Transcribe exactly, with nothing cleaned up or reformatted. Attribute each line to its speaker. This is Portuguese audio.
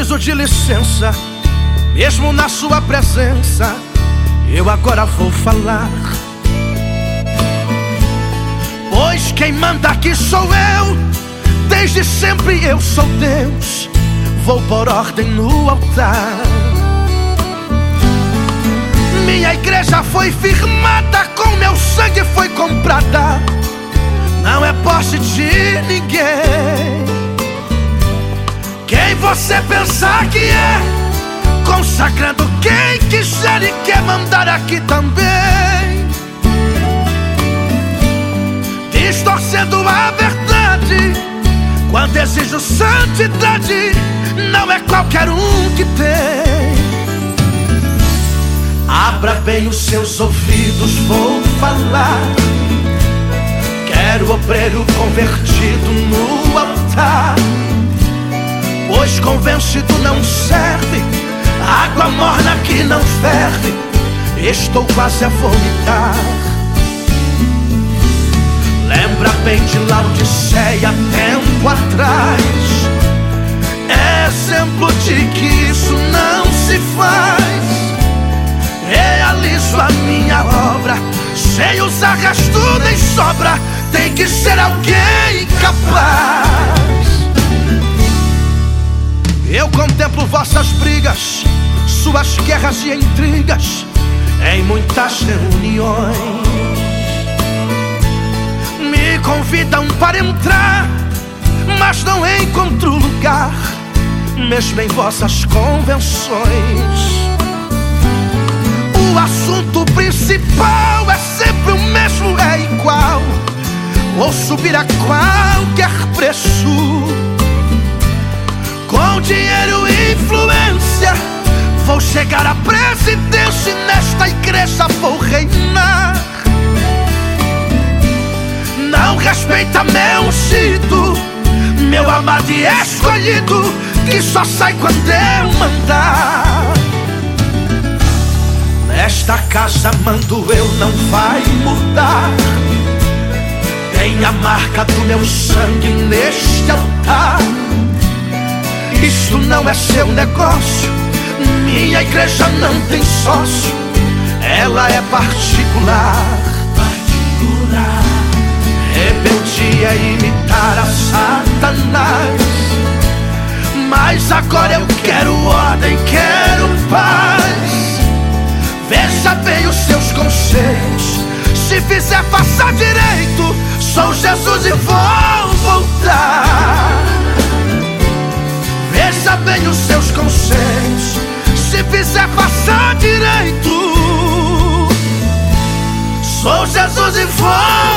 Speaker 1: preciso de licença, mesmo na sua presença. Eu agora vou falar, pois quem manda aqui sou eu. Desde sempre eu sou Deus. Vou por ordem no altar. Minha igreja foi firmada, com meu sangue foi comprada. Não é posse de ninguém. Quem você pensar que é, consagrando quem quiser e quer mandar aqui também, distorcendo a verdade quando exijo santidade. Não é qualquer um que tem. Abra bem os seus ouvidos, vou falar. Quero obreiro convertido no altar, pois convencido não serve, água morna que não ferve. Estou quase a vomitar. Lembra bem de Laodiceia tempo atrás, exemplo de que isso não se faz. Realizo a minha obra sem usar resto nem sobra. Tem que ser alguém capaz. Eu contemplo vossas brigas, suas guerras e intrigas em muitas reuniões. Me convidam para entrar, mas não encontro lugar, mesmo em vossas convenções. O assunto principal é sempre o mesmo, é igual. Vou subir a qualquer preço. Com dinheiro e influência vou chegar à presidência e nesta igreja vou reinar. Não respeita meu ungido, meu amado e escolhido, que só sai quando eu mandar. Nesta casa mando eu, não vai mudar. Tem a marca do meu sangue neste altar. Isto não é seu negócio, minha igreja não tem sócio, ela é particular. Particular. Rebeldia é imitar a Satanás, mas agora eu quero ordem, quero paz. Veja bem os seus conselhos, se fizer faça direito. Sou Jesus e vou voltar. Veja bem os seus conselhos, se fizer faça direito. Sou Jesus e vou